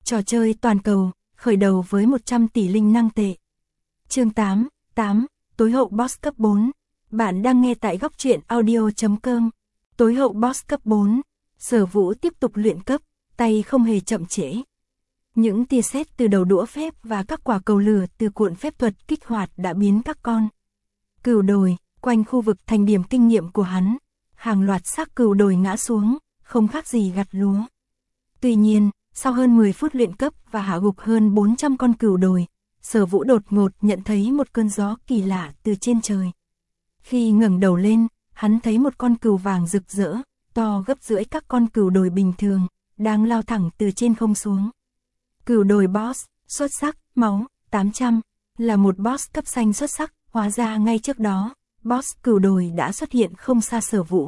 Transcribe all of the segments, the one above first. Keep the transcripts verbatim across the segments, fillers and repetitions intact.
Trò chơi toàn cầu, khởi đầu với một trăm tỷ linh năng tệ. Chương tám, tám, tối hậu boss cấp bốn. Bạn đang nghe tại góc truyện audio chấm com. Tối hậu boss cấp bốn. Sở Vũ tiếp tục luyện cấp, tay không hề chậm trễ. Những tia sét từ đầu đũa phép và các quả cầu lửa từ cuộn phép thuật kích hoạt đã biến các con cừu đồi quanh khu vực thành điểm kinh nghiệm của hắn. Hàng loạt xác cừu đồi ngã xuống, không khác gì gặt lúa. Tuy nhiên, sau hơn mười phút luyện cấp và hạ gục hơn bốn trăm con cừu đồi, Sở Vũ đột ngột nhận thấy một cơn gió kỳ lạ từ trên trời. Khi ngẩng đầu lên, hắn thấy một con cừu vàng rực rỡ, to gấp rưỡi các con cừu đồi bình thường, đang lao thẳng từ trên không xuống. Cừu đồi boss, xuất sắc, máu, tám trăm, là một boss cấp xanh xuất sắc, hóa ra ngay trước đó, boss cừu đồi đã xuất hiện không xa Sở Vũ.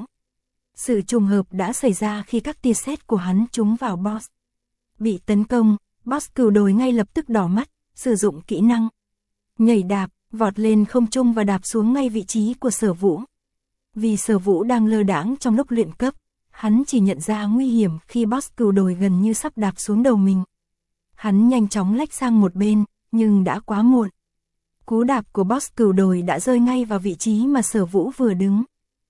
Sự trùng hợp đã xảy ra khi các tia sét của hắn trúng vào boss. Bị tấn công, boss cừu đồi ngay lập tức đỏ mắt, sử dụng kỹ năng nhảy đạp, vọt lên không trung và đạp xuống ngay vị trí của Sở Vũ. Vì Sở Vũ đang lơ đãng trong lúc luyện cấp, hắn chỉ nhận ra nguy hiểm khi boss cừu đồi gần như sắp đạp xuống đầu mình. Hắn nhanh chóng lách sang một bên, nhưng đã quá muộn. Cú đạp của boss cừu đồi đã rơi ngay vào vị trí mà Sở Vũ vừa đứng.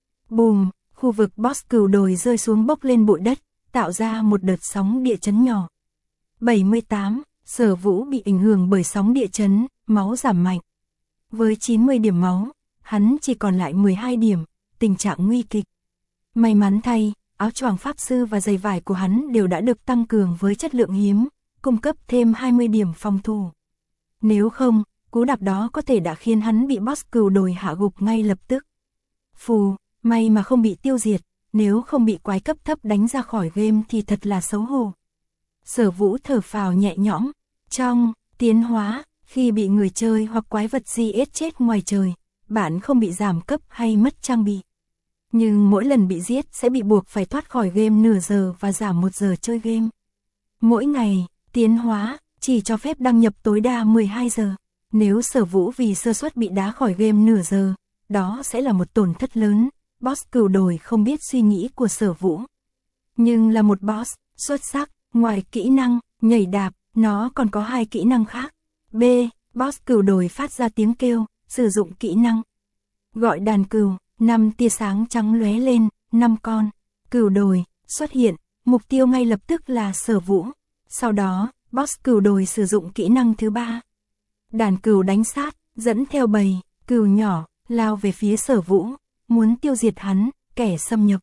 Bùm, khu vực boss cừu đồi rơi xuống bốc lên bụi đất, tạo ra một đợt sóng địa chấn nhỏ. bảy mươi tám, Sở Vũ bị ảnh hưởng bởi sóng địa chấn, máu giảm mạnh. Với chín mươi điểm máu, hắn chỉ còn lại mười hai điểm, tình trạng nguy kịch. May mắn thay, áo choàng pháp sư và giày vải của hắn đều đã được tăng cường với chất lượng hiếm, cung cấp thêm hai mươi điểm phòng thủ. Nếu không, cú đạp đó có thể đã khiến hắn bị boss cừu đồi hạ gục ngay lập tức. Phù, may mà không bị tiêu diệt, nếu không bị quái cấp thấp đánh ra khỏi game thì thật là xấu hổ. Sở Vũ thở phào nhẹ nhõm. Trong tiến hóa, khi bị người chơi hoặc quái vật giết chết ngoài trời, bạn không bị giảm cấp hay mất trang bị. Nhưng mỗi lần bị giết sẽ bị buộc phải thoát khỏi game nửa giờ và giảm một giờ chơi game. Mỗi ngày, tiến hóa chỉ cho phép đăng nhập tối đa mười hai giờ. Nếu Sở Vũ vì sơ suất bị đá khỏi game nửa giờ, đó sẽ là một tổn thất lớn. Boss cừu đồi không biết suy nghĩ của Sở Vũ. Nhưng là một boss xuất sắc, ngoài kỹ năng nhảy đạp, nó còn có hai kỹ năng khác. B. Boss cừu đồi phát ra tiếng kêu, sử dụng kỹ năng gọi đàn cừu, năm tia sáng trắng lóe lên, năm con cừu đồi xuất hiện, mục tiêu ngay lập tức là Sở Vũ. Sau đó, boss cừu đồi sử dụng kỹ năng thứ ba. Đàn cừu đánh sát, dẫn theo bầy cừu nhỏ, lao về phía Sở Vũ, muốn tiêu diệt hắn, kẻ xâm nhập.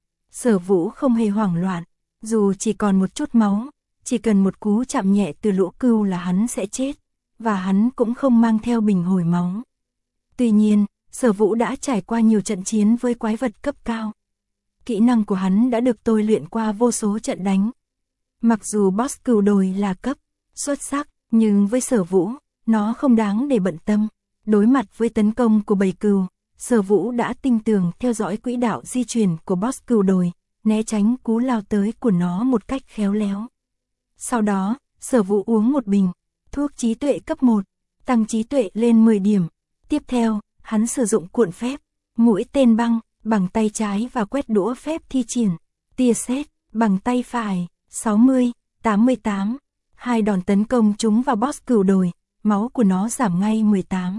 Sở Vũ không hề hoảng loạn, dù chỉ còn một chút máu, chỉ cần một cú chạm nhẹ từ lũ cừu là hắn sẽ chết, và hắn cũng không mang theo bình hồi máu. Tuy nhiên, Sở Vũ đã trải qua nhiều trận chiến với quái vật cấp cao. Kỹ năng của hắn đã được tôi luyện qua vô số trận đánh. Mặc dù boss cừu đồi là cấp xuất sắc, nhưng với Sở Vũ, nó không đáng để bận tâm. Đối mặt với tấn công của bầy cừu, Sở Vũ đã tinh tường theo dõi quỹ đạo di chuyển của boss cừu đồi, né tránh cú lao tới của nó một cách khéo léo. Sau đó, Sở Vũ uống một bình thuốc trí tuệ cấp một, tăng trí tuệ lên mười điểm. Tiếp theo, hắn sử dụng cuộn phép, mũi tên băng, bằng tay trái và quét đũa phép thi triển tia sét bằng tay phải, sáu mươi, tám mươi tám. Hai đòn tấn công trúng vào boss cừu đồi, máu của nó giảm ngay mười tám.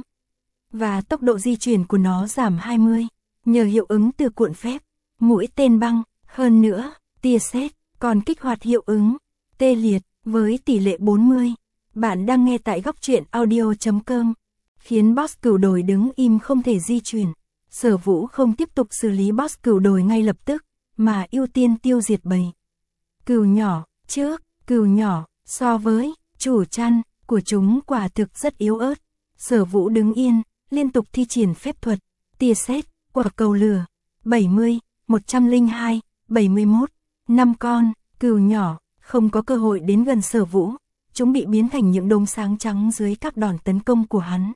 Và tốc độ di chuyển của nó giảm hai mươi, nhờ hiệu ứng từ cuộn phép, mũi tên băng, hơn nữa, tia sét còn kích hoạt hiệu ứng tê liệt với tỷ lệ bốn mươi. Bạn đang nghe tại góc truyện audio chấm com. Khiến boss cừu đồi đứng im không thể di chuyển. Sở Vũ không tiếp tục xử lý boss cừu đồi ngay lập tức, mà ưu tiên tiêu diệt bầy cừu nhỏ trước. Cừu nhỏ so với chủ chăn của chúng quả thực rất yếu ớt. Sở Vũ đứng yên, liên tục thi triển phép thuật tia sét, quả cầu lửa. bảy mươi, một trăm lẻ hai, bảy mươi mốt. năm con cừu nhỏ không có cơ hội đến gần Sở Vũ, chúng bị biến thành những đốm sáng trắng dưới các đòn tấn công của hắn.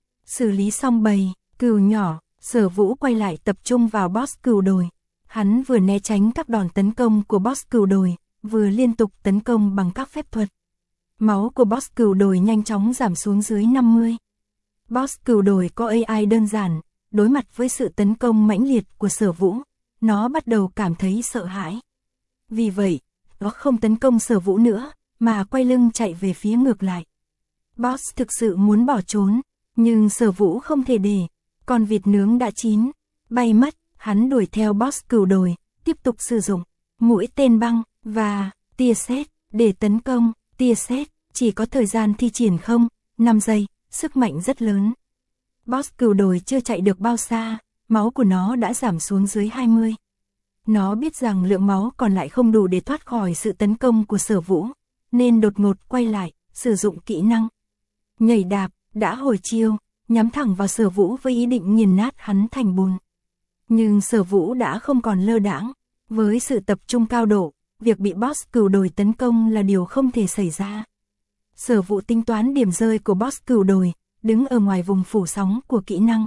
Xử lý xong bầy cừu nhỏ, Sở Vũ quay lại tập trung vào boss cừu đồi. Hắn vừa né tránh các đòn tấn công của boss cừu đồi, vừa liên tục tấn công bằng các phép thuật. Máu của boss cừu đồi nhanh chóng giảm xuống dưới năm mươi. Boss cừu đồi có a i đơn giản, đối mặt với sự tấn công mãnh liệt của Sở Vũ, nó bắt đầu cảm thấy sợ hãi. Vì vậy, nó không tấn công Sở Vũ nữa, mà quay lưng chạy về phía ngược lại. Boss thực sự muốn bỏ trốn, nhưng Sở Vũ không thể để, con vịt nướng đã chín, bay mất, hắn đuổi theo boss cừu đồi, tiếp tục sử dụng mũi tên băng và tia sét để tấn công. Tia sét chỉ có thời gian thi triển không, năm giây, sức mạnh rất lớn. Boss cừu đồi chưa chạy được bao xa, máu của nó đã giảm xuống dưới hai mươi. Nó biết rằng lượng máu còn lại không đủ để thoát khỏi sự tấn công của Sở Vũ, nên đột ngột quay lại, sử dụng kỹ năng nhảy đạp, đã hồi chiêu, nhắm thẳng vào Sở Vũ với ý định nghiền nát hắn thành bùn. Nhưng Sở Vũ đã không còn lơ đãng, với sự tập trung cao độ, việc bị boss cừu đồi tấn công là điều không thể xảy ra. Sở Vũ tính toán điểm rơi của boss cừu đồi, đứng ở ngoài vùng phủ sóng của kỹ năng.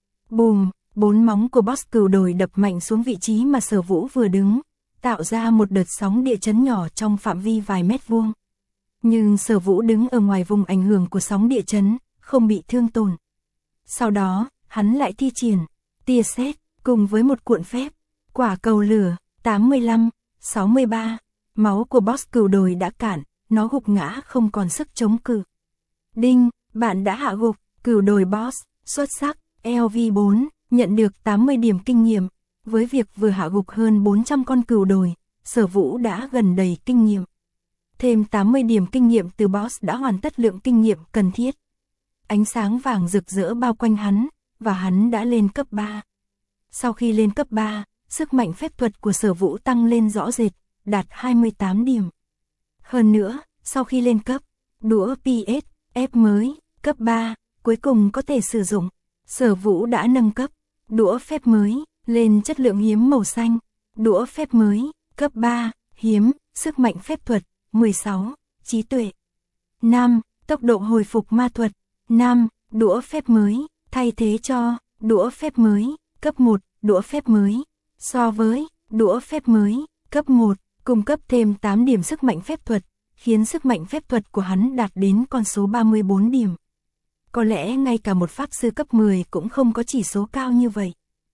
Bùm, bốn móng của boss cừu đồi đập mạnh xuống vị trí mà Sở Vũ vừa đứng, tạo ra một đợt sóng địa chấn nhỏ trong phạm vi vài mét vuông. Nhưng Sở Vũ đứng ở ngoài vùng ảnh hưởng của sóng địa chấn, không bị thương tổn. Sau đó, hắn lại thi triển tia sét cùng với một cuộn phép, quả cầu lửa, tám mươi lăm, sáu mươi ba, máu của boss cừu đồi đã cạn, nó gục ngã không còn sức chống cự. Đinh, bạn đã hạ gục cừu đồi boss, xuất sắc, L V bốn, nhận được tám mươi điểm kinh nghiệm. Với việc vừa hạ gục hơn bốn trăm con cừu đồi, Sở Vũ đã gần đầy kinh nghiệm. Thêm tám mươi điểm kinh nghiệm từ boss đã hoàn tất lượng kinh nghiệm cần thiết. Ánh sáng vàng rực rỡ bao quanh hắn, và hắn đã lên cấp ba. Sau khi lên cấp ba, sức mạnh phép thuật của Sở Vũ tăng lên rõ rệt, đạt hai mươi tám điểm. Hơn nữa, sau khi lên cấp, đũa pê ét ép mới, cấp ba, cuối cùng có thể sử dụng. Sở Vũ đã nâng cấp đũa phép mới lên chất lượng hiếm màu xanh. Đũa phép mới, cấp ba, hiếm, sức mạnh phép thuật, mười sáu, trí tuệ. năm. Tốc độ hồi phục ma thuật. năm. Đũa phép mới, thay thế cho đũa phép mới, cấp một, đũa phép mới. So với đũa phép mới, cấp một, cung cấp thêm tám điểm sức mạnh phép thuật, khiến sức mạnh phép thuật của hắn đạt đến con số ba mươi bốn điểm. Có lẽ ngay cả một pháp sư cấp mười cũng không có chỉ số cao như vậy.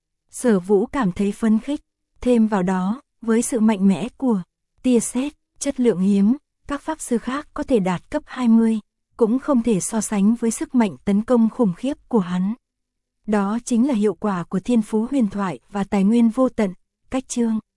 Sở Vũ cảm thấy phấn khích, thêm vào đó, với sự mạnh mẽ của tia sét, chất lượng hiếm, các pháp sư khác có thể đạt cấp hai mươi, cũng không thể so sánh với sức mạnh tấn công khủng khiếp của hắn. Đó chính là hiệu quả của thiên phú huyền thoại và tài nguyên vô tận, cách chương.